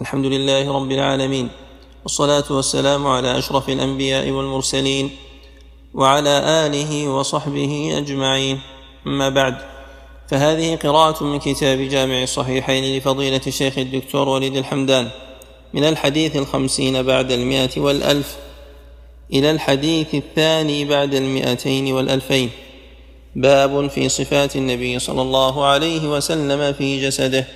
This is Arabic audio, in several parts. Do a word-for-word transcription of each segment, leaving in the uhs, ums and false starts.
الحمد لله رب العالمين، والصلاة والسلام على أشرف الأنبياء والمرسلين وعلى آله وصحبه أجمعين. أما بعد، فهذه قراءة من كتاب جامع الصحيحين لفضيلة الشيخ الدكتور وليد الحمدان، من الحديث الخمسين بعد المئة والألف إلى الحديث الثاني بعد المئتين والألفين. باب في صفات النبي صلى الله عليه وسلم في جسده.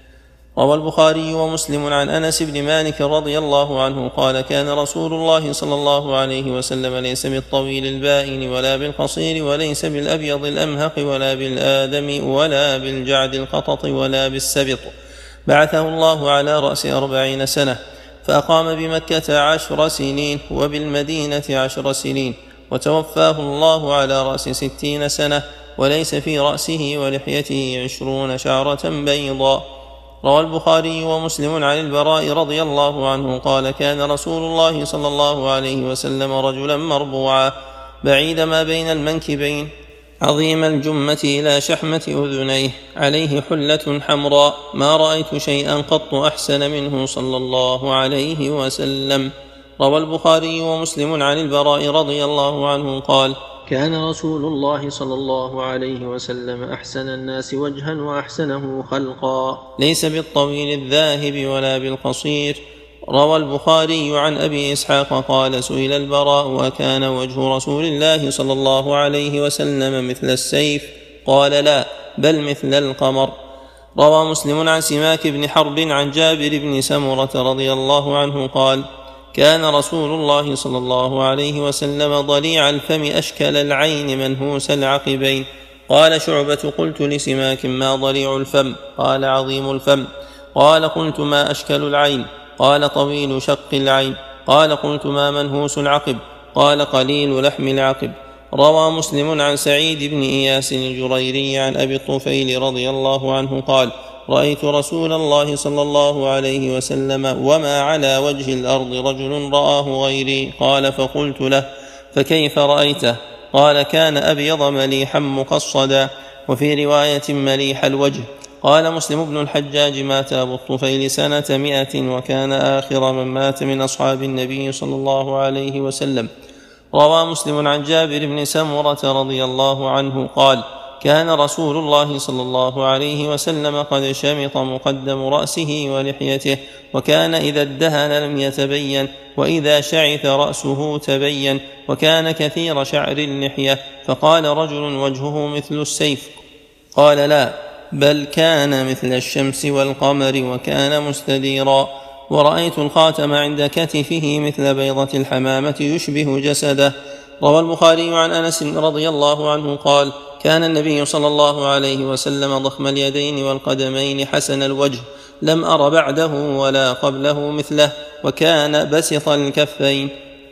روى البخاري ومسلم عن أنس بن مالك رضي الله عنه قال: كان رسول الله صلى الله عليه وسلم ليس بالطويل البائن ولا بالقصير وليس بالأبيض الأمهق ولا بالآدم ولا بالجعد القطط ولا بالسبط، بعثه الله على رأس أربعين سنة، فأقام بمكة عشر سنين وبالمدينة عشر سنين، وتوفاه الله على رأس ستين سنة، وليس في رأسه ولحيته عشرون شعرة بيضاء. روى البخاري ومسلم عن البراء رضي الله عنه قال: كان رسول الله صلى الله عليه وسلم رجلا مربوعا بعيد ما بين المنكبين، عظيم الجمة إلى شحمة أذنيه، عليه حلة حمراء، ما رأيت شيئا قط أحسن منه صلى الله عليه وسلم. روى البخاري ومسلم عن البراء رضي الله عنه قال: كان رسول الله صلى الله عليه وسلم أحسن الناس وجها وأحسنه خلقا، ليس بالطويل الذاهب ولا بالقصير. روى البخاري عن أبي إسحاق قال: سئل البراء: وكان وجه رسول الله صلى الله عليه وسلم مثل السيف؟ قال: لا، بل مثل القمر. روى مسلم عن سماك بن حرب عن جابر بن سمرة رضي الله عنه قال: كان رسول الله صلى الله عليه وسلم ضليع الفم أشكل العين منهوس العقبين. قال شعبة: قلت لسماك: ما ضليع الفم؟ قال: عظيم الفم. قال: قلت: ما أشكل العين؟ قال: طويل شق العين. قال: قلت: ما منهوس العقب؟ قال: قليل لحم العقب. روى مسلم عن سعيد بن إياس الجريري عن أبي الطفيل رضي الله عنه قال: رأيت رسول الله صلى الله عليه وسلم وما على وجه الأرض رجل رآه غيري. قال: فقلت له: فكيف رأيته؟ قال: كان أبيض مليحا مقصدا، وفي رواية مليح الوجه. قال مسلم بن الحجاج: مات أبو الطفيل سنة مئة، وكان آخر من مات من أصحاب النبي صلى الله عليه وسلم. روى مسلم عن جابر بن سمرة رضي الله عنه قال: كان رسول الله صلى الله عليه وسلم قد شمط مقدم رأسه ولحيته، وكان إذا ادهن لم يتبين، وإذا شعث رأسه تبين، وكان كثير شعر اللحية. فقال رجل: وجهه مثل السيف؟ قال: لا، بل كان مثل الشمس والقمر، وكان مستديرا. ورأيت الخاتم عند كتفه مثل بيضة الحمامة يشبه جسده. روى البخاري عن أنس رضي الله عنه قال: كان النبي صلى الله عليه وسلم ضخم اليدين والقدمين حسن الوجه، لم أر بعده ولا قبله مثله، وكان بسط الكفين.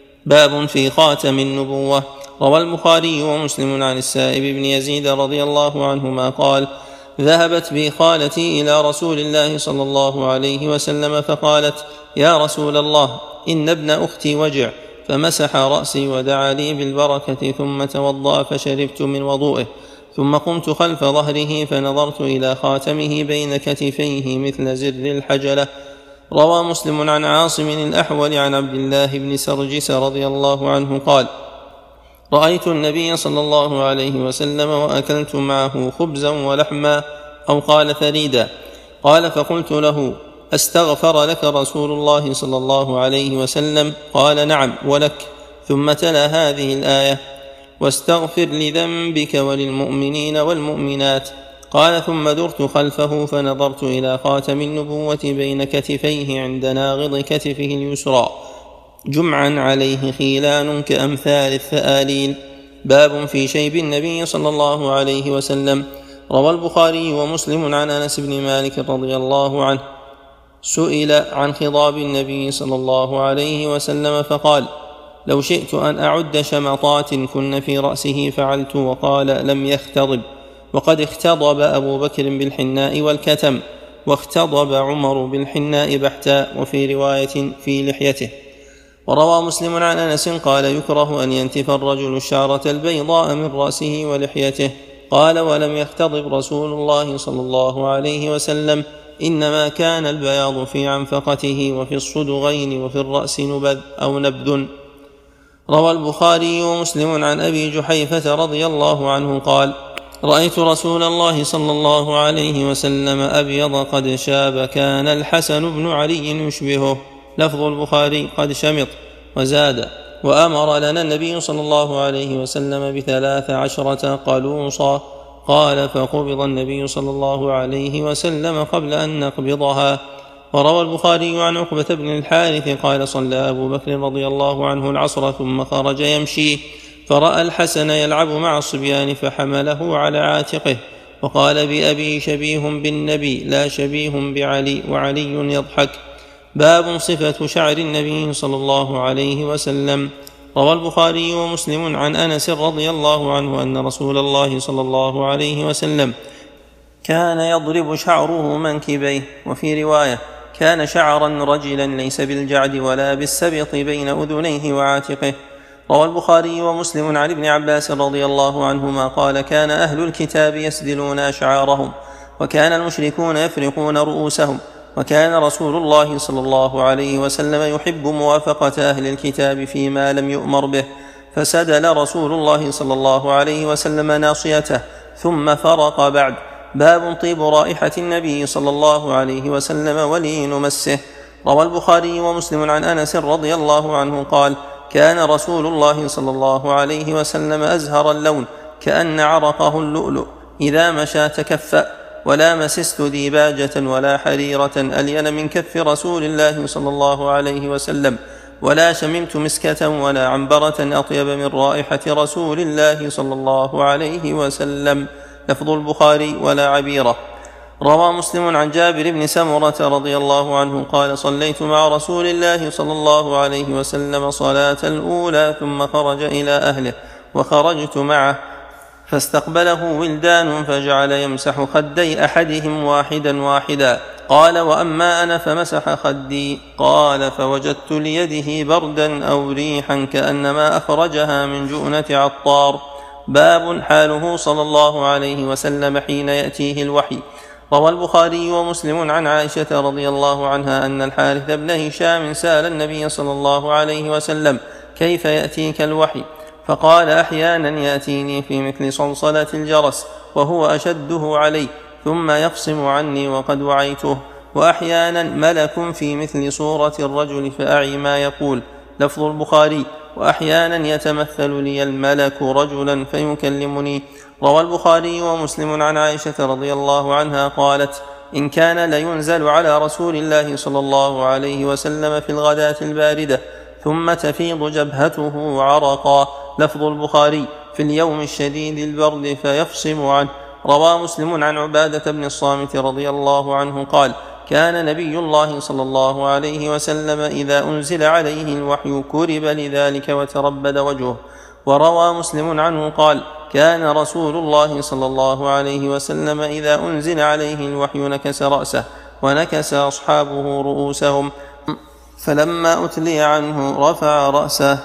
باب في خاتم النبوة. روى البخاري ومسلم عن السائب بن يزيد رضي الله عنهما قال: ذهبت بي خالتي إلى رسول الله صلى الله عليه وسلم فقالت: يا رسول الله، إن ابن أختي وجع، فمسح رأسي ودعا لي بالبركة، ثم توضأ فشربت من وضوئه، ثم قمت خلف ظهره فنظرت إلى خاتمه بين كتفيه مثل زر الحجلة. روى مسلم عن عاصم الأحول عن عبد الله بن سرجس رضي الله عنه قال: رأيت النبي صلى الله عليه وسلم وأكلت معه خبزا ولحما، أو قال ثريدا. قال: فقلت له: أستغفر لك رسول الله صلى الله عليه وسلم؟ قال: نعم، ولك. ثم تلا هذه الآية: واستغفر لذنبك وللمؤمنين والمؤمنات. قال: ثم درت خلفه فنظرت إلى خاتم النبوة بين كتفيه عند ناغض كتفه اليسرى، جمعا عليه خيلان كأمثال الثآليل. باب في شيب النبي صلى الله عليه وسلم. روى البخاري ومسلم عن أنس بن مالك رضي الله عنه سئل عن خضاب النبي صلى الله عليه وسلم فقال: لو شئت أن أعد شمطات كن في رأسه فعلت. وقال: لم يختضب، وقد اختضب أبو بكر بالحناء والكتم، واختضب عمر بالحناء بحتا، وفي رواية في لحيته. وروى مسلم عن أنس قال: يكره أن ينتف الرجل الشعرة البيضاء من رأسه ولحيته. قال: ولم يختضب رسول الله صلى الله عليه وسلم، إنما كان البياض في عنفقته وفي الصدغين وفي الرأس نبذ أو نبذ. روى البخاري ومسلم عن أبي جحيفة رضي الله عنه قال: رأيت رسول الله صلى الله عليه وسلم أبيض قد شاب كان الحسن بن علي يشبهه. لفظ البخاري قد شمط. وزاد: وأمر لنا النبي صلى الله عليه وسلم بثلاث عشرة قلوصا. قال: فقبض النبي صلى الله عليه وسلم قبل أن نقبضها. وروى البخاري عن عقبة بن الحارث قال: صلى أبو بكر رضي الله عنه العصر ثم خرج يمشي فرأى الحسن يلعب مع الصبيان فحمله على عاتقه وقال: بأبي شبيه بالنبي لا شبيه بعلي وعلي يضحك. باب صفة شعر النبي صلى الله عليه وسلم. روى البخاري ومسلم عن أنس رضي الله عنه أن رسول الله صلى الله عليه وسلم كان يضرب شعره منكبيه. وفي رواية: كان شعرا رجلا ليس بالجعد ولا بالسبط بين أذنيه وعاتقه. روى البخاري ومسلم عن ابن عباس رضي الله عنهما قال: كان أهل الكتاب يسدلون أشعارهم وكان المشركون يفرقون رؤوسهم وكان رسول الله صلى الله عليه وسلم يحب موافقة أهل الكتاب فيما لم يؤمر به، فسدل رسول الله صلى الله عليه وسلم ناصيته ثم فرق بعد. باب طيب رائحة النبي صلى الله عليه وسلم ولين مسه. روى البخاري ومسلم عن أنس رضي الله عنه قال: كان رسول الله صلى الله عليه وسلم أزهر اللون كأن عرقه اللؤلؤ إذا مشى تكفأ، ولا مسست ديباجة ولا حريرة ألين من كف رسول الله صلى الله عليه وسلم، ولا شممت مسكة ولا عنبرة أطيب من رائحة رسول الله صلى الله عليه وسلم. لفظ البخاري: ولا عبيرة. روى مسلم عن جابر بن سمرة رضي الله عنه قال: صليت مع رسول الله صلى الله عليه وسلم صلاة الأولى ثم خرج إلى أهله وخرجت معه فاستقبله ولدان فجعل يمسح خدي أحدهم واحدا واحدا. قال: وأما أنا فمسح خدي. قال: فوجدت ليده بردا أو ريحا كأنما أخرجها من جؤنة عطار. باب حاله صلى الله عليه وسلم حين يأتيه الوحي. روى البخاري ومسلم عن عائشة رضي الله عنها أن الحارث بن هشام سأل النبي صلى الله عليه وسلم: كيف يأتيك الوحي؟ فقال: أحيانا يأتيني في مثل صلصلة الجرس وهو أشده علي ثم يفصم عني وقد وعيته، وأحيانا ملك في مثل صورة الرجل فأعي ما يقول. لفظ البخاري: وأحيانا يتمثل لي الملك رجلا فيكلمني. روى البخاري ومسلم عن عائشة رضي الله عنها قالت: إن كان لينزل على رسول الله صلى الله عليه وسلم في الغداة الباردة ثم تفيض جبهته عرقا. لفظ البخاري: في اليوم الشديد البرد فيفصم عنه. روى مسلم عن عبادة بن الصامت رضي الله عنه قال: كان نبي الله صلى الله عليه وسلم إذا أنزل عليه الوحي كرب لذلك وتربد وجهه. وروى مسلم عنه قال: كان رسول الله صلى الله عليه وسلم إذا أنزل عليه الوحي نكس رأسه ونكس أصحابه رؤوسهم، فلما أتلي عنه رفع رأسه.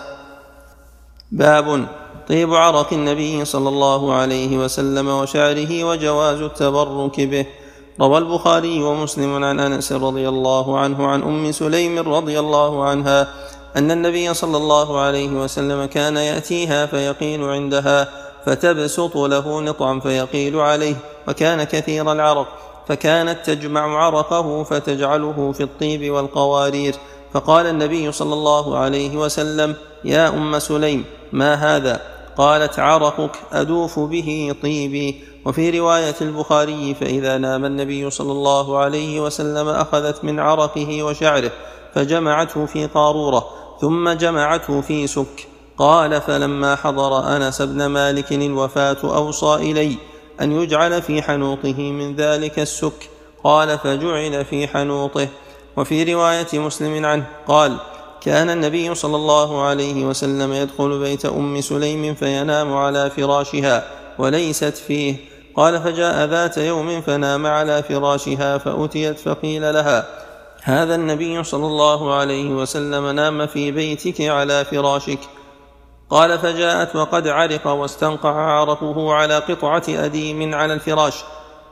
باب طيب عرق النبي صلى الله عليه وسلم وشعره وجواز التبرك به. روى البخاري ومسلم عن أنس رضي الله عنه عن أم سليم رضي الله عنها أن النبي صلى الله عليه وسلم كان يأتيها فيقيل عندها فتبسط له نطعا فيقيل عليه، وكان كثير العرق فكانت تجمع عرقه فتجعله في الطيب والقوارير. فقال النبي صلى الله عليه وسلم: يا أم سليم ما هذا؟ قالت: عرقك أدوف به طيبي. وفي رواية البخاري: فإذا نام النبي صلى الله عليه وسلم أخذت من عرقه وشعره فجمعته في قارورة ثم جمعته في سك. قال: فلما حضر أنس بن مالك الوفاة أوصى إلي أن يجعل في حنوطه من ذلك السك. قال: فجعل في حنوطه. وفي رواية مسلم عنه قال: كان النبي صلى الله عليه وسلم يدخل بيت أم سليم فينام على فراشها وليست فيه. قال: فجاء ذات يوم فنام على فراشها فأتيت فقيل لها: هذا النبي صلى الله عليه وسلم نام في بيتك على فراشك. قال: فجاءت وقد عرق واستنقع عرقه على قطعة أديم على الفراش.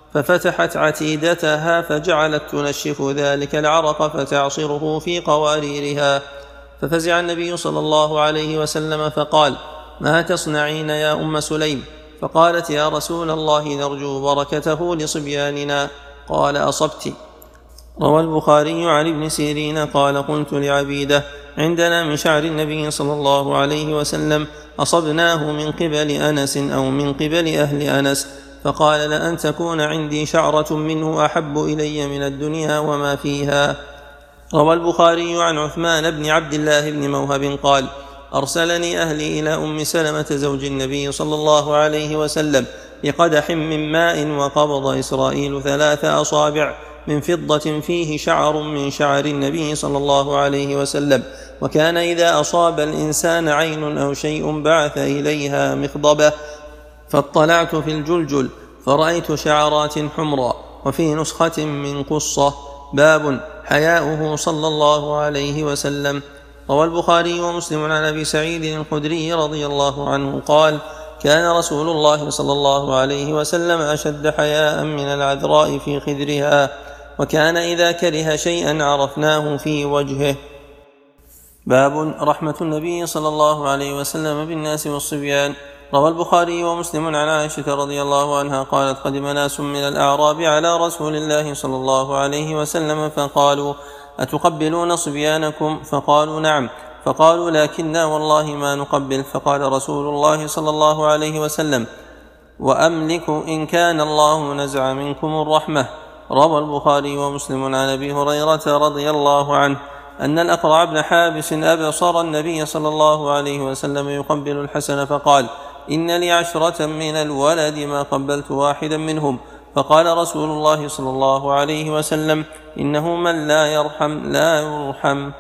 ففتحت عتيدتها فجعلت تنشف ذلك العرق فتعصره في قواريرها. ففزع النبي صلى الله عليه وسلم فقال: ما تصنعين يا أم سليم؟ فقالت: يا رسول الله نرجو بركته لصبياننا. قال: أصبت. روى البخاري عن ابن سيرين قال: قلت لعبيدة: عندنا من شعر النبي صلى الله عليه وسلم أصبناه من قبل أنس أو من قبل أهل أنس؟ فقال: لأن تكون عندي شعرة منه أحب إلي من الدنيا وما فيها. روى البخاري عن عثمان بن عبد الله بن موهب قال: أرسلني أهلي إلى أم سلمة زوج النبي صلى الله عليه وسلم بقدح من ماء، وقبض إسرائيل ثلاث أصابع من فضة فيه شعر من شعر النبي صلى الله عليه وسلم، وكان إذا أصاب الإنسان عين أو شيء بعث إليها مخضبة، فاطلعت في الجلجل فرأيت شعرات حمراء، وفي نسخة من قصة. باب حياؤه صلى الله عليه وسلم. روى البخاري ومسلم عن أبي سعيد الخدري رضي الله عنه قال: كان رسول الله صلى الله عليه وسلم أشد حياء من العذراء في خدرها، وكان إذا كره شيئا عرفناه في وجهه. باب رحمة النبي صلى الله عليه وسلم بالناس والصبيان. روى البخاري ومسلم عن عائشة رضي الله عنها قالت: قدم ناس من الأعراب على رسول الله صلى الله عليه وسلم فقالوا: أتقبلون صبيانكم؟ فقالوا: نعم. فقالوا: لكننا والله ما نقبل. فقال رسول الله صلى الله عليه وسلم: وأملك إن كان الله نزع منكم الرحمة. روى البخاري ومسلم عن أبي هريرة رضي الله عنه أن الأقرع بن حابس أبصر النبي صلى الله عليه وسلم يقبل الحسن فقال: إن لي عشرة من الولد ما قبلت واحدا منهم. فقال رسول الله صلى الله عليه وسلم: إنه من لا يرحم لا يرحم.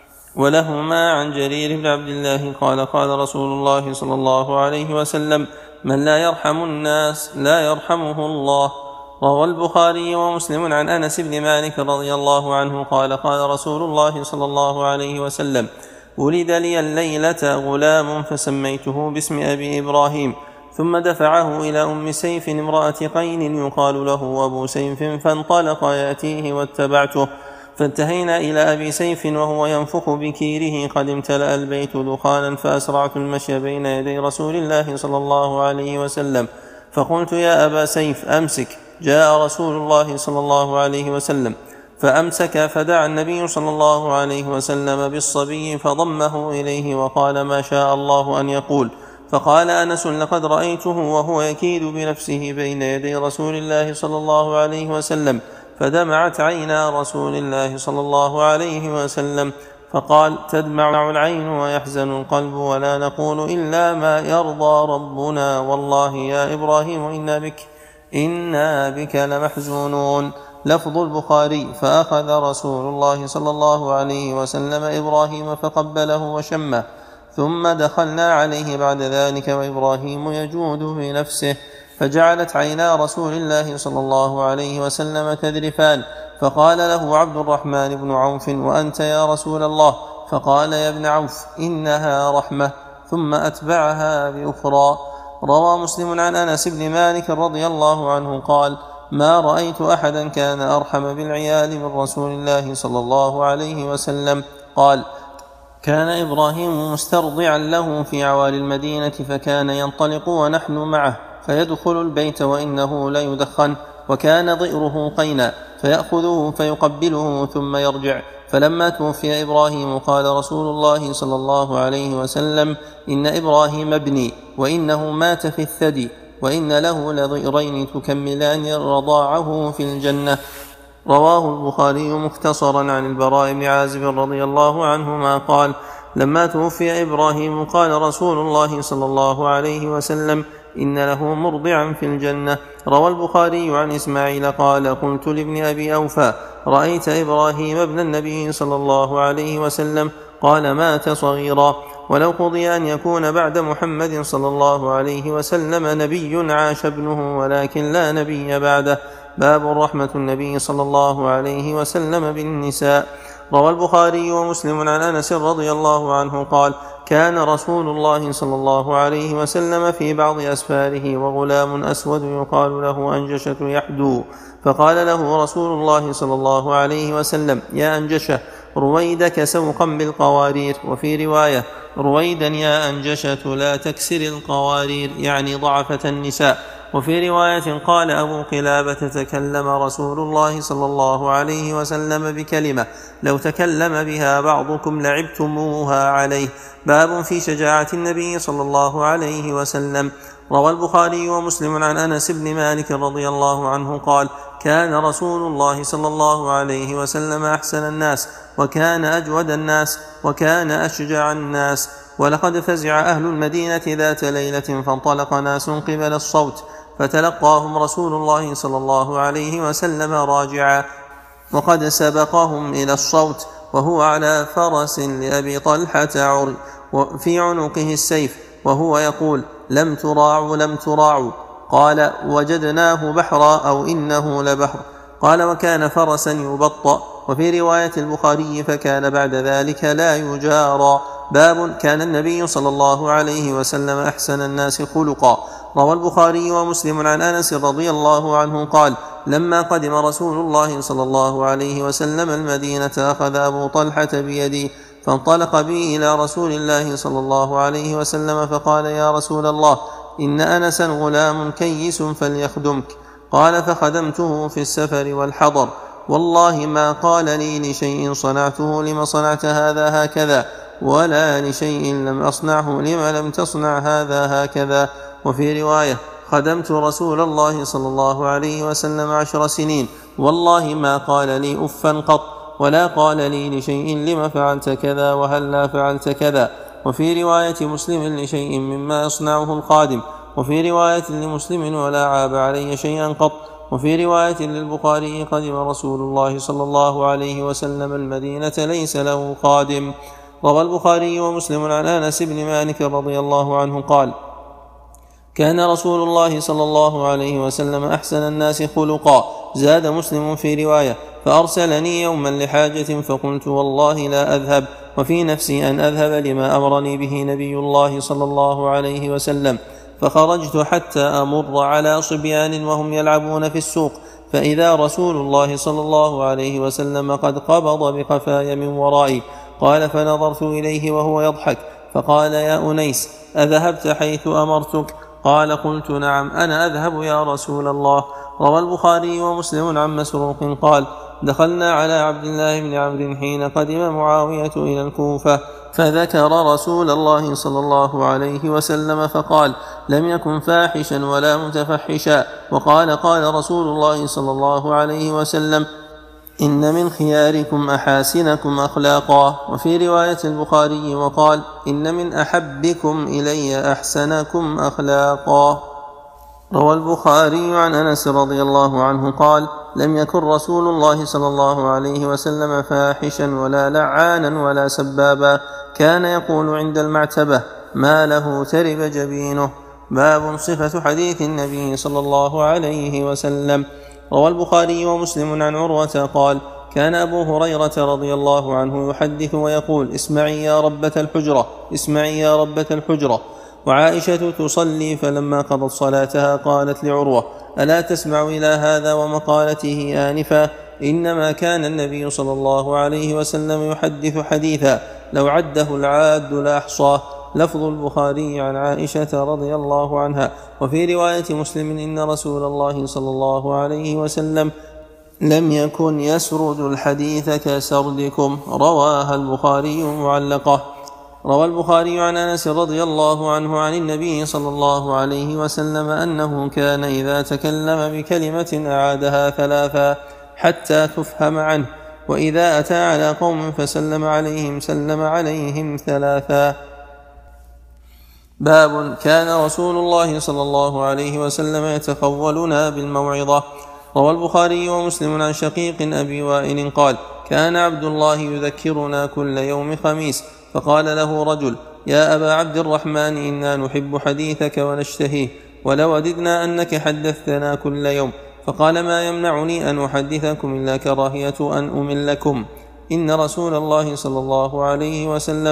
ولهما عن جرير بن عبد الله قال: قال رسول الله صلى الله عليه وسلم: من لا يرحم الناس لا يرحمه الله. روى البخاري ومسلم عن أنس بن مالك رضي الله عنه قال: قال رسول الله صلى الله عليه وسلم: ولد لي الليلة غلام فسميته باسم أبي إبراهيم، ثم دفعه إلى أم سيف امرأة قين يقال له أبو سيف، فانطلق يأتيه واتبعته، فانتهينا إلى أبي سيف وهو ينفخ بكيره قد امتلأ البيت دخانا، فأسرعت المشي بين يدي رسول الله صلى الله عليه وسلم، فقلت: يا أبا سيف أمسك. جاء رسول الله صلى الله عليه وسلم فأمسك، فدعا النبي صلى الله عليه وسلم بالصبي فضمه إليه وقال: ما شاء الله أن يقول. فقال أنس: لقد رأيته وهو يكيد بنفسه بين يدي رسول الله صلى الله عليه وسلم، فدمعت عينا رسول الله صلى الله عليه وسلم، فقال: تدمع العين ويحزن القلب، ولا نقول إلا ما يرضى ربنا، والله يا إبراهيم إنا بك إنا بك لمحزونون. لفظ البخاري: فأخذ رسول الله صلى الله عليه وسلم إبراهيم فقبله وشمه، ثم دخلنا عليه بعد ذلك وإبراهيم يجود بنفسه، فجعلت عينا رسول الله صلى الله عليه وسلم تذرفان، فقال له عبد الرحمن بن عوف: وأنت يا رسول الله؟ فقال: يا ابن عوف إنها رحمة، ثم أتبعها بأخرى. روى مسلم عن أنس بن مالك رضي الله عنه قال: ما رأيت أحدا كان أرحم بالعيال من رسول الله صلى الله عليه وسلم. قال: كان إبراهيم مسترضعا له في عوالي المدينة، فكان ينطلق ونحن معه فيدخل البيت وإنه لا يدخن، وكان ضئره قينا، فيأخذه فيقبله ثم يرجع. فلما توفي إبراهيم قال رسول الله صلى الله عليه وسلم: إن إبراهيم ابني، وإنه مات في الثدي، وإن له لضئرين تكملان رضاعه في الجنة. رواه البخاري مختصرا عن البراء بن عازب رضي الله عنهما قال: لما توفي إبراهيم قال رسول الله صلى الله عليه وسلم: إن له مرضعا في الجنة. روى البخاري عن إسماعيل قال: قلت لابن أبي أوفى: رأيت إبراهيم ابن النبي صلى الله عليه وسلم؟ قال: مات صغيرا. ولو قضي أن يكون بعد محمد صلى الله عليه وسلم نبي عاش ابنه، ولكن لا نبي بعده. باب رحمة النبي صلى الله عليه وسلم بالنساء. روى البخاري ومسلم عن أنس رضي الله عنه قال: كان رسول الله صلى الله عليه وسلم في بعض أسفاره وغلام أسود يقال له أنجشة يحدو، فقال له رسول الله صلى الله عليه وسلم: يا أنجشة، رويدك سوقا بالقوارير. وفي رواية: رويدا يا أنجشة لا تكسر القوارير، يعني ضعفة النساء. وفي رواية قال أبو قلابة: تكلم رسول الله صلى الله عليه وسلم بكلمة لو تكلم بها بعضكم لعبتموها عليه. باب في شجاعة النبي صلى الله عليه وسلم. روى البخاري ومسلم عن أنس بن مالك رضي الله عنه قال: كان رسول الله صلى الله عليه وسلم أحسن الناس، وكان أجود الناس، وكان أشجع الناس. ولقد فزع أهل المدينة ذات ليلة فانطلق ناس قبل الصوت، فتلقاهم رسول الله صلى الله عليه وسلم راجعا، وقد سبقهم إلى الصوت وهو على فرس لأبي طلحة عري، وفي عنقه السيف، وهو يقول: لم تراعوا لم تراعوا. قال: وجدناه بحرا أو إنه لبحر. قال: وكان فرسا يبطأ. وفي رواية البخاري: فكان بعد ذلك لا يجارى. باب كان النبي صلى الله عليه وسلم أحسن الناس خلقا. روى البخاري ومسلم عن أنس رضي الله عنه قال: لما قدم رسول الله صلى الله عليه وسلم المدينة أخذ أبو طلحة بيدي فانطلق بي إلى رسول الله صلى الله عليه وسلم فقال: يا رسول الله، إن أنسا غلام كيس فليخدمك. قال: فخدمته في السفر والحضر، والله ما قال لي لشيء صنعته لم صنعت هذا هكذا، ولا لشيء لم أصنعه لم لم تصنع هذا هكذا. وفي رواية: خدمت رسول الله صلى الله عليه وسلم عشر سنين، والله ما قال لي أفا قط، ولا قال لي لشيء لم فعلت كذا وهل لا فعلت كذا. وفي رواية مسلم: لشيء مما يصنعه الخادم. وفي رواية لمسلم: ولا عاب علي شيئا قط. وفي رواية للبخاري: قدم رسول الله صلى الله عليه وسلم المدينة ليس له خادم. روى البخاري ومسلم عن أنس بن مالك رضي الله عنه قال: كان رسول الله صلى الله عليه وسلم أحسن الناس خلقا. زاد مسلم في رواية: فأرسلني يوما لحاجة فقلت: والله لا أذهب، وفي نفسي أن أذهب لما أمرني به نبي الله صلى الله عليه وسلم. فخرجت حتى أمر على صبيان وهم يلعبون في السوق، فإذا رسول الله صلى الله عليه وسلم قد قبض بقفاي من ورائي. قال: فنظرت إليه وهو يضحك، فقال: يا أنيس، أذهبت حيث أمرتك؟ قال: قلت: نعم، أنا أذهب يا رسول الله. روى البخاري ومسلم عن مسروق قال: دخلنا على عبد الله بن عمرو حين قدم معاوية إلى الكوفة، فذكر رسول الله صلى الله عليه وسلم فقال: لم يكن فاحشا ولا متفحشا. وقال: قال رسول الله صلى الله عليه وسلم: إن من خياركم أحاسنكم أخلاقا. وفي رواية البخاري: وقال: إن من أحبكم إلي أحسنكم أخلاقا. روى البخاري عن أنس رضي الله عنه قال: لم يكن رسول الله صلى الله عليه وسلم فاحشا ولا لعانا ولا سبابا، كان يقول عند المعتبة: ما له ترب جبينه. باب صفة حديث النبي صلى الله عليه وسلم. روى البخاري ومسلم عن عروة قال: كان أبو هريرة رضي الله عنه يحدث ويقول: اسمعي يا ربة الحجرة، اسمعي يا ربة الحجرة. وعائشة تصلي، فلما قضت صلاتها قالت لعروة: ألا تسمع إلى هذا ومقالته آنفا؟ إنما كان النبي صلى الله عليه وسلم يحدث حديثا لو عده العاد لأحصاه. لفظ البخاري عن عائشة رضي الله عنها. وفي رواية مسلم: إن رسول الله صلى الله عليه وسلم لم يكن يسرد الحديث كسردكم. رواها البخاري معلقة. روى البخاري عن أنس رضي الله عنه عن النبي صلى الله عليه وسلم أنه كان إذا تكلم بكلمة أعادها ثلاثا حتى تفهم عنه، وإذا أتى على قوم فسلم عليهم سلم عليهم ثلاثا. باب كان رسول الله صلى الله عليه وسلم يتخولنا بالموعظة. روى البخاري ومسلم عن شقيق أبي وائل قال: كان عبد الله يذكرنا كل يوم خميس، فقال له رجل: يا أبا عبد الرحمن، إنا نحب حديثك ونشتهيه، ولوددنا أنك حدثتنا كل يوم. فقال: ما يمنعني أن أحدثكم إلا كراهية أن أملكم. إن رسول الله صلى الله عليه وسلم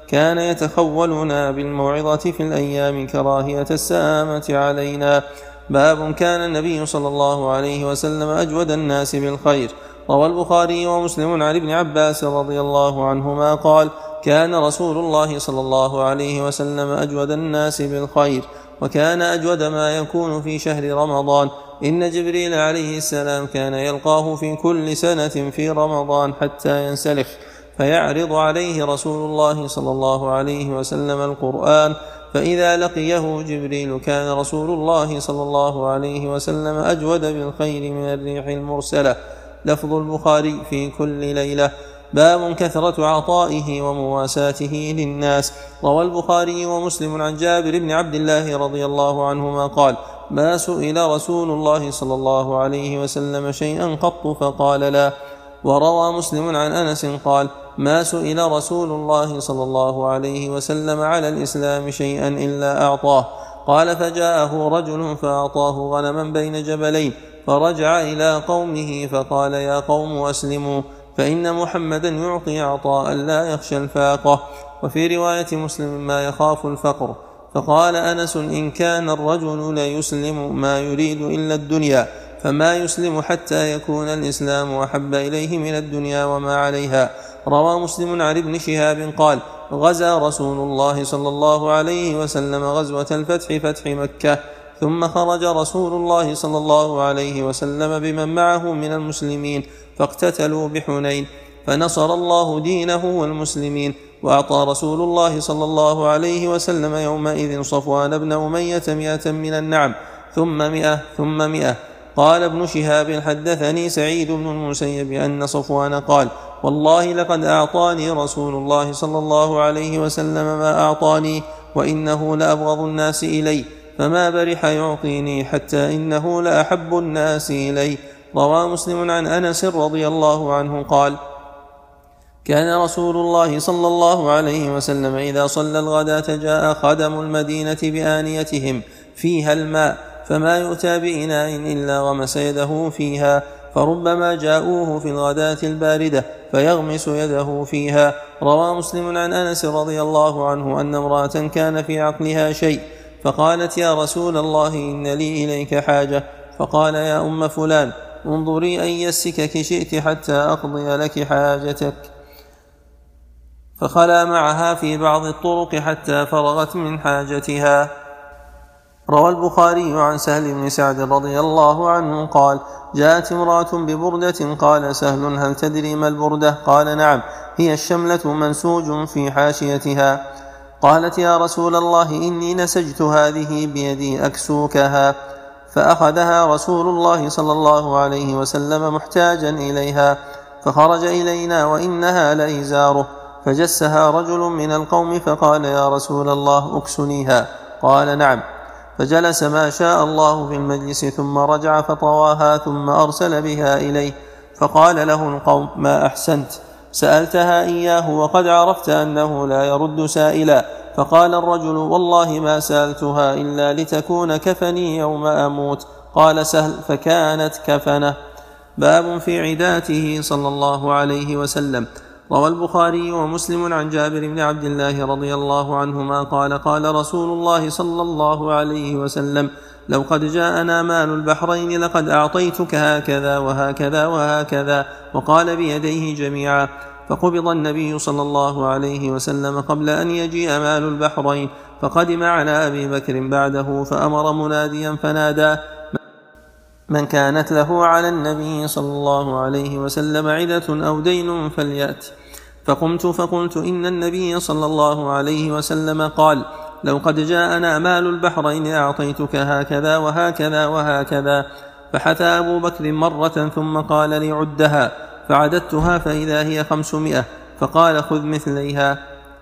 كان يتخولنا بالموعظة في الأيام كراهية السآمة علينا. باب كان النبي صلى الله عليه وسلم أجود الناس بالخير. روى البخاري ومسلم عن ابن عباس رضي الله عنهما قال: كان رسول الله صلى الله عليه وسلم أجود الناس بالخير، وكان أجود ما يكون في شهر رمضان. إن جبريل عليه السلام كان يلقاه في كل سنة في رمضان حتى ينسلخ، فيعرض عليه رسول الله صلى الله عليه وسلم القرآن، فإذا لقيه جبريل كان رسول الله صلى الله عليه وسلم أجود بالخير من الريح المرسلة. لفظ البخاري: في كل ليلة. باب كثرة عطائه ومواساته للناس. روى البخاري ومسلم عن جابر بن عبد الله رضي الله عنهما قال: ما سئل رسول الله صلى الله عليه وسلم شيئا قط فقال لا. وروى مسلم عن أنس قال: ما سئل رسول الله صلى الله عليه وسلم على الإسلام شيئا إلا أعطاه. قال: فجاءه رجل فأعطاه غنما بين جبلين، فرجع إلى قومه فقال: يا قوم أسلموا، فإن محمدا يعطي عطاء لا يخشى الفاقة. وفي رواية مسلم: ما يخاف الفقر. فقال أنس: إن كان الرجل ليسلم ما يريد إلا الدنيا، فما يسلم حتى يكون الإسلام أحب إليه من الدنيا وما عليها. روى مسلم عن ابن شهاب قال: غزا رسول الله صلى الله عليه وسلم غزوة الفتح فتح مكة، ثم خرج رسول الله صلى الله عليه وسلم بمن معه من المسلمين، فاقتتلوا بحنين، فنصر الله دينه والمسلمين. وأعطى رسول الله صلى الله عليه وسلم يومئذ صفوان بن أمية مئة من النعم، ثم مئة ثم مئة. قال ابن شهاب: حدثني سعيد بن المسيب أن صفوان قال: والله لقد أعطاني رسول الله صلى الله عليه وسلم ما أعطاني، وإنه لأبغض الناس إلي، فما برح يعطيني حتى إنه لأحب الناس إلي. روى مسلم عن أنس رضي الله عنه قال: كان رسول الله صلى الله عليه وسلم إذا صلى الغداة جاء خدم المدينة بآنيتهم فيها الماء، فما يؤتى بإناء إلا غمس يده فيها، فربما جاءوه في الغداة الباردة فيغمس يده فيها. روى مسلم عن أنس رضي الله عنه أن امرأة كان في عقلها شيء، فقالت: يا رسول الله، إن لي إليك حاجة. فقال: يا أم فلان، انظري أي السكك شئت حتى أقضي لك حاجتك. فخلا معها في بعض الطرق حتى فرغت من حاجتها. روى البخاري عن سهل بن سعد رضي الله عنه قال: جاءت امرأة ببردة، قال سهل: هل تدري ما البردة؟ قال: نعم، هي الشملة منسوج في حاشيتها. قالت: يا رسول الله، إني نسجت هذه بيدي أكسوكها. فأخذها رسول الله صلى الله عليه وسلم محتاجا إليها، فخرج إلينا وإنها لإزاره، فجسها رجل من القوم فقال: يا رسول الله، أكسنيها. قال: نعم. فجلس ما شاء الله في المجلس، ثم رجع فطواها، ثم أرسل بها إليه، فقال له القوم: ما أحسنت، سألتها إياه وقد عرفت أنه لا يرد سائلا. فقال الرجل: والله ما سألتها إلا لتكون كفني يوم أموت. قال سهل: فكانت كفنه. باب في عداته صلى الله عليه وسلم. روى البخاري ومسلم عن جابر بن عبد الله رضي الله عنهما قال: قال رسول الله صلى الله عليه وسلم: لو قد جاءنا مال البحرين لقد أعطيتك هكذا وهكذا وهكذا، وقال بيديه جميعا. فقبض النبي صلى الله عليه وسلم قبل أن يجيء مال البحرين، فقدم على أبي بكر بعده، فأمر مناديا فنادى: من كانت له على النبي صلى الله عليه وسلم عدة أو دين فليأت. فقمت فقلت: إن النبي صلى الله عليه وسلم قال: لو قد جاءنا مال البحرين أعطيتك هكذا وهكذا وهكذا. فحثى أبو بكر مرة ثم قال لي: عدها. فعددتها فإذا هي خمسمائة، فقال: خذ مثليها.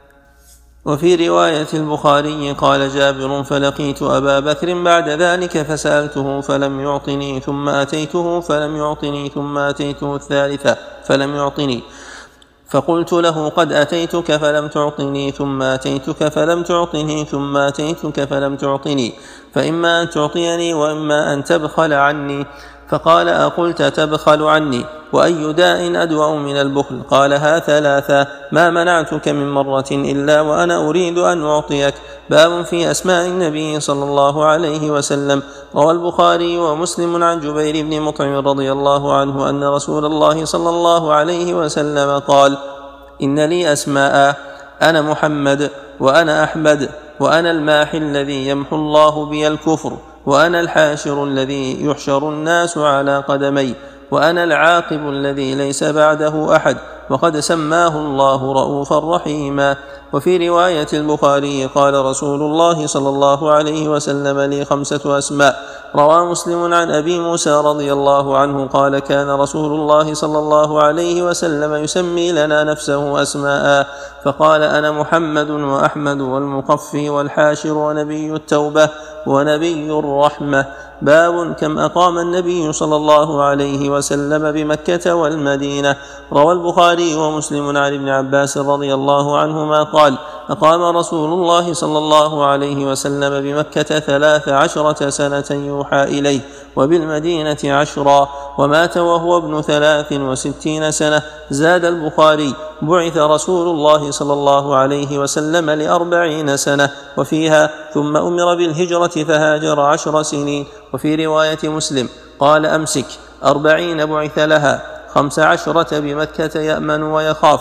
وفي رواية البخاري قال جابر: فلقيت أبا بكر بعد ذلك فسألته فلم يعطني، ثم أتيته فلم يعطني، ثم أتيته الثالثة فلم يعطني، فقلت له: قد أتيتك فلم تعطني، ثم أتيتك فلم تعطني، ثم أتيتك فلم تعطني، فإما أن تعطيني وإما أن تبخل عني. فقال: أقلت تبخل عني؟ وأي داء أدوأ من البخل؟ قالها ثلاثا. ما منعتك من مرة إلا وأنا أريد أن أعطيك. باب في أسماء النبي صلى الله عليه وسلم. روى البخاري ومسلم عن جبير بن مطعم رضي الله عنه أن رسول الله صلى الله عليه وسلم قال: إن لي أسماء، أنا محمد، وأنا أحمد، وأنا الماحي الذي يمحو الله بي الكفر، وأنا الحاشر الذي يحشر الناس على قدمي، وأنا العاقب الذي ليس بعده أحد، وقد سماه الله رؤوفا رحيما. وفي رواية البخاري قال رسول الله صلى الله عليه وسلم: لي خمسة أسماء. روى مسلم عن أبي موسى رضي الله عنه قال: كان رسول الله صلى الله عليه وسلم يسمي لنا نفسه أسماء، فقال: أنا محمد وأحمد والمقفي والحاشر ونبي التوبة ونبي الرحمة. باب كم أقام النبي صلى الله عليه وسلم بمكة والمدينة. روى البخاري ومسلم عن ابن عباس رضي الله عنهما قال: أقام رسول الله صلى الله عليه وسلم بمكة ثلاث عشرة سنة يوحى إليه، وبالمدينة عشرا، ومات وهو ابن ثلاث وستين سنة. زاد البخاري: بعث رسول الله صلى الله عليه وسلم لأربعين سنة، وفيها: ثم أمر بالهجرة فهاجر عشر سنين. وفي رواية مسلم قال: أمسك أربعين بعث لها، خمس عشرة بمكة يأمن ويخاف،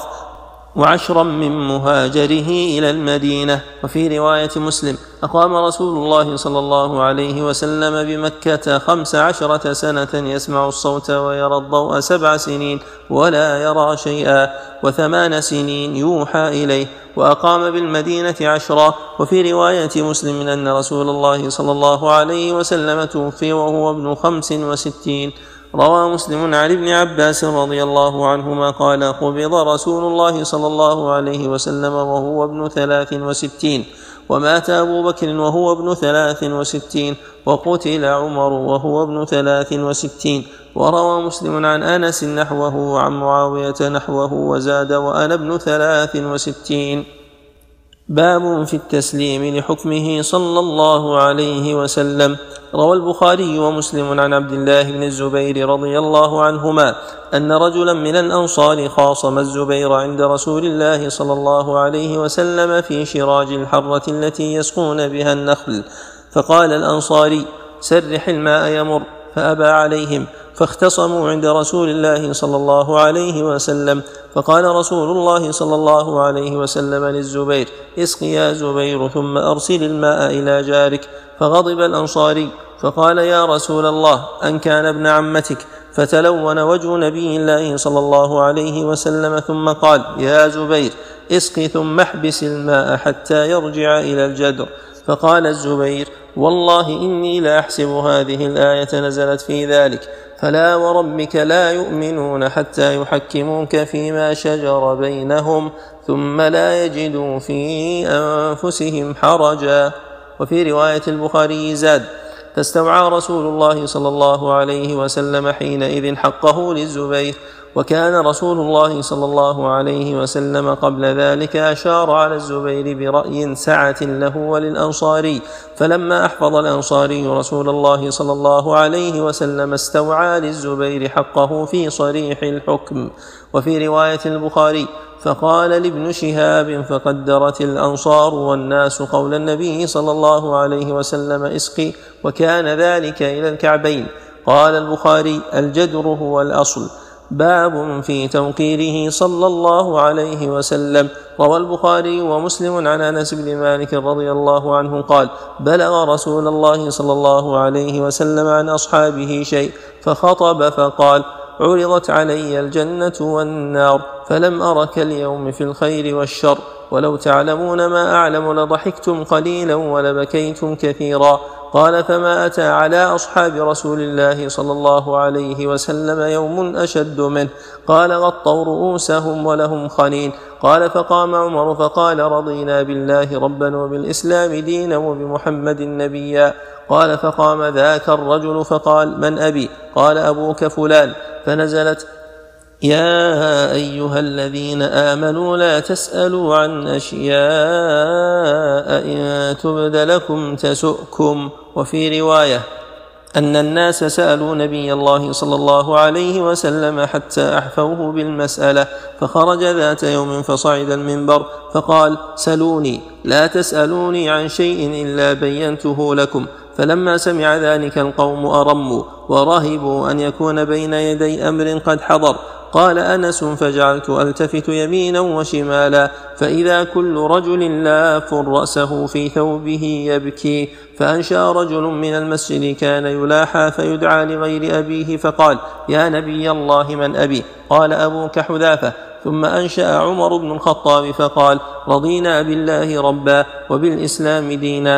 وعشرا من مهاجره إلى المدينة. وفي رواية مسلم: أقام رسول الله صلى الله عليه وسلم بمكة خمس عشرة سنة يسمع الصوت ويرى الضوء سبع سنين ولا يرى شيئا، وثمان سنين يوحى إليه، وأقام بالمدينة عشرا. وفي رواية مسلم أن رسول الله صلى الله عليه وسلم توفي وهو ابن خمس وستين. روى مسلم عن ابن عباس رضي الله عنهما قال: قبض رسول الله صلى الله عليه وسلم وهو ابن ثلاث وستين، ومات أبو بكر وهو ابن ثلاث وستين، وقتل عمر وهو ابن ثلاث وستين. وروى مسلم عن أنس نحوه وعن معاوية نحوه وزاد: وأنا ابن ثلاث وستين. باب في التسليم لحكمه صلى الله عليه وسلم. روى البخاري ومسلم عن عبد الله بن الزبير رضي الله عنهما أن رجلا من الأنصار خاصم الزبير عند رسول الله صلى الله عليه وسلم في شراج الحرة التي يسقون بها النخل، فقال الأنصاري: سرح الماء يمر، فأبى عليهم، فاختصموا عند رسول الله صلى الله عليه وسلم، فقال رسول الله صلى الله عليه وسلم للزبير: اسق يا زبير ثم أرسل الماء إلى جارك. فغضب الأنصاري فقال: يا رسول الله، أن كان ابن عمتك؟ فتلون وجه نبي الله صلى الله عليه وسلم ثم قال: يا زبير، اسق ثم احبس الماء حتى يرجع إلى الجدر. فقال الزبير: والله إني لا أحسب هذه الآية نزلت في ذلك، فلا وربك لا يؤمنون حتى يحكموك فيما شجر بينهم ثم لا يجدوا في أنفسهم حرجا. وفي رواية البخاري زاد: فاستوعى رسول الله صلى الله عليه وسلم حينئذ حقه للزبير. وكان رسول الله صلى الله عليه وسلم قبل ذلك أشار على الزبير برأي سعة له وللأنصاري، فلما أحفظ الأنصاري رسول الله صلى الله عليه وسلم استوعى للزبير حقه في صريح الحكم. وفي رواية البخاري: فقال لابن شهاب: فقدرت الأنصار والناس قول النبي صلى الله عليه وسلم: اسقي، وكان ذلك إلى الكعبين. قال البخاري: الجدر هو الأصل. باب في توقيره صلى الله عليه وسلم. روى البخاري ومسلم عن أنس بن مالك رضي الله عنه قال: بلغ رسول الله صلى الله عليه وسلم عن أصحابه شيء، فخطب فقال: عرضت علي الجنة والنار، فلم أرك اليوم في الخير والشر، ولو تعلمون ما أعلم لضحكتم قليلا ولبكيتم كثيرا. قال: فما أتى على أصحاب رسول الله صلى الله عليه وسلم يوم أشد منه. قال: غطوا رؤوسهم ولهم خنين. قال: فقام عمر فقال: رضينا بالله ربا وبالإسلام دينا وبمحمد نبيا. قال: فقام ذاك الرجل فقال: من أبي؟ قال: أبوك فلان. فنزلت: يا أيها الذين آمنوا لا تسألوا عن أشياء إن تبد لكم تسؤكم. وفي رواية: أن الناس سألوا نبي الله صلى الله عليه وسلم حتى أحفوه بالمسألة، فخرج ذات يوم فصعد المنبر فقال: سلوني لا تسألوني عن شيء إلا بينته لكم. فلما سمع ذلك القوم أرموا ورهبوا أن يكون بين يدي أمر قد حضر. قال أنس: فجعلت ألتفت يمينا وشمالا فإذا كل رجل لاف رأسه في ثوبه يبكي. فأنشأ رجل من المسجد كان يلاحى فيدعى لغير أبيه فقال: يا نبي الله من أبي؟ قال: أبوك حذافة. ثم أنشأ عمر بن الخطاب فقال: رضينا بالله ربا وبالإسلام دينا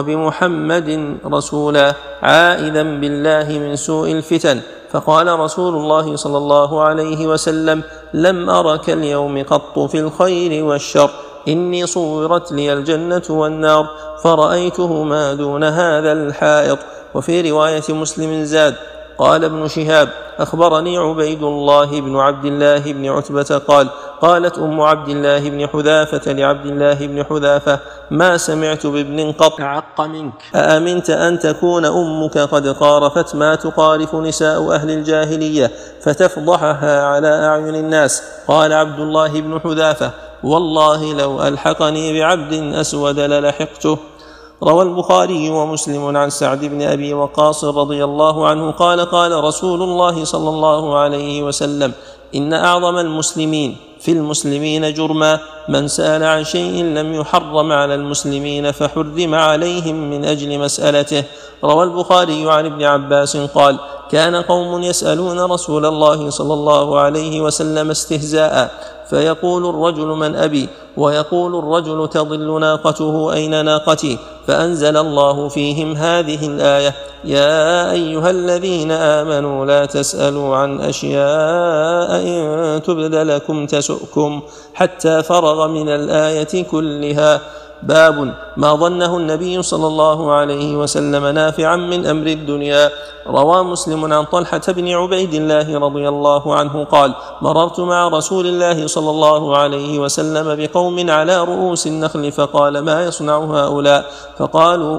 وبمحمد رسولا، عائذا بالله من سوء الفتن. فقال رسول الله صلى الله عليه وسلم: لم أرك اليوم قط في الخير والشر، إني صورت لي الجنة والنار فرأيتهما دون هذا الحائط. وفي رواية مسلم زاد: قال ابن شهاب: أخبرني عبيد الله بن عبد الله بن عتبة قال: قالت أم عبد الله بن حذافة لعبد الله بن حذافة: ما سمعت بابن قط أعق منك، أأمنت أن تكون أمك قد قارفت ما تقارف نساء أهل الجاهلية فتفضحها على أعين الناس؟ قال عبد الله بن حذافة: والله لو ألحقني بعبد أسود للحقته. روى البخاري ومسلم عن سعد بن أبي وقاص رضي الله عنه قال: قال رسول الله صلى الله عليه وسلم: إن أعظم المسلمين في المسلمين جرما من سأل عن شيء لم يحرم على المسلمين فحرم عليهم من أجل مسألته. روى البخاري عن ابن عباس قال: كان قوم يسألون رسول الله صلى الله عليه وسلم استهزاء، فيقول الرجل: من أبي؟ ويقول الرجل: تضل ناقته، أين ناقتي؟ فأنزل الله فيهم هذه الآية: يا أيها الذين آمنوا لا تسألوا عن أشياء إن تبد لكم تسؤكم، حتى فرغ من الآية كلها. باب ما ظنه النبي صلى الله عليه وسلم نافعا من أمر الدنيا. روى مسلم عن طلحة بن عبيد الله رضي الله عنه قال: مررت مع رسول الله صلى الله عليه وسلم بقوم على رؤوس النخل، فقال: ما يصنع هؤلاء؟ فقالوا: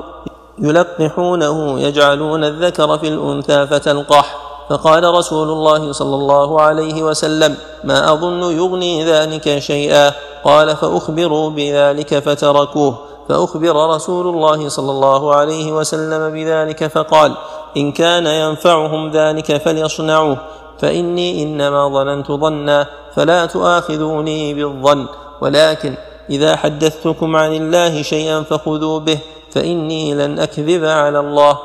يلقحونه، يجعلون الذكر في الأنثى فتلقح. فقال رسول الله صلى الله عليه وسلم: ما أظن يغني ذلك شيئا. قال: فأخبروا بذلك فتركوه. فأخبر رسول الله صلى الله عليه وسلم بذلك فقال: إن كان ينفعهم ذلك فليصنعوه، فإني إنما ظننت ظنا، فلا تؤاخذوني بالظن، ولكن إذا حدثتكم عن الله شيئا فخذوا به، فإني لن أكذب على الله.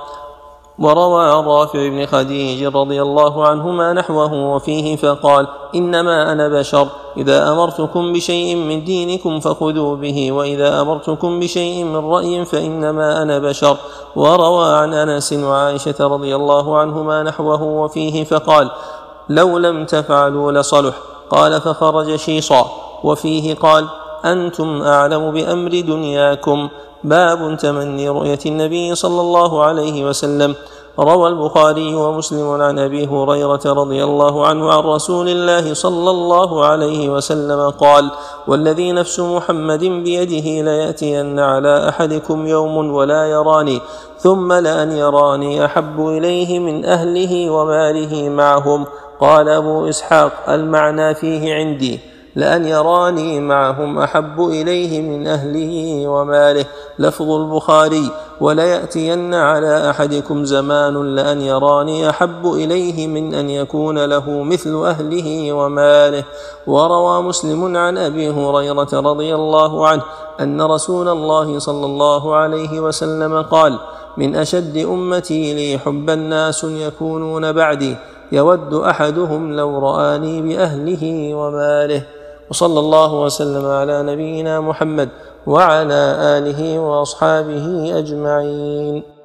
وروى عن رافع بن خديج رضي الله عنهما نحوه وفيه فقال: إنما أنا بشر، إذا أمرتكم بشيء من دينكم فخذوا به، وإذا أمرتكم بشيء من رأي فإنما أنا بشر. وروى عن أنس وعائشة رضي الله عنهما نحوه وفيه فقال: لو لم تفعلوا لصلح. قال: فخرج شيصا. وفيه قال: أنتم أعلم بأمر دنياكم. باب تمني رؤية النبي صلى الله عليه وسلم. روى البخاري ومسلم عن أبي هريرة رضي الله عنه عن رسول الله صلى الله عليه وسلم قال: والذي نفس محمد بيده ليأتين على أحدكم يوم ولا يراني، ثم لأن يراني أحب إليه من أهله وماله معهم. قال أبو إسحاق: المعنى فيه عندي لأن يراني معهم أحب إليه من أهله وماله. لفظ البخاري: وليأتين على أحدكم زمان لأن يراني أحب إليه من أن يكون له مثل أهله وماله. وروى مسلم عن أبي هريرة رضي الله عنه أن رسول الله صلى الله عليه وسلم قال: من أشد أمتي لي حبا ناس يكونون بعدي، يود أحدهم لو رآني بأهله وماله. وصلى الله وسلم على نبينا محمد وعلى آله وأصحابه أجمعين.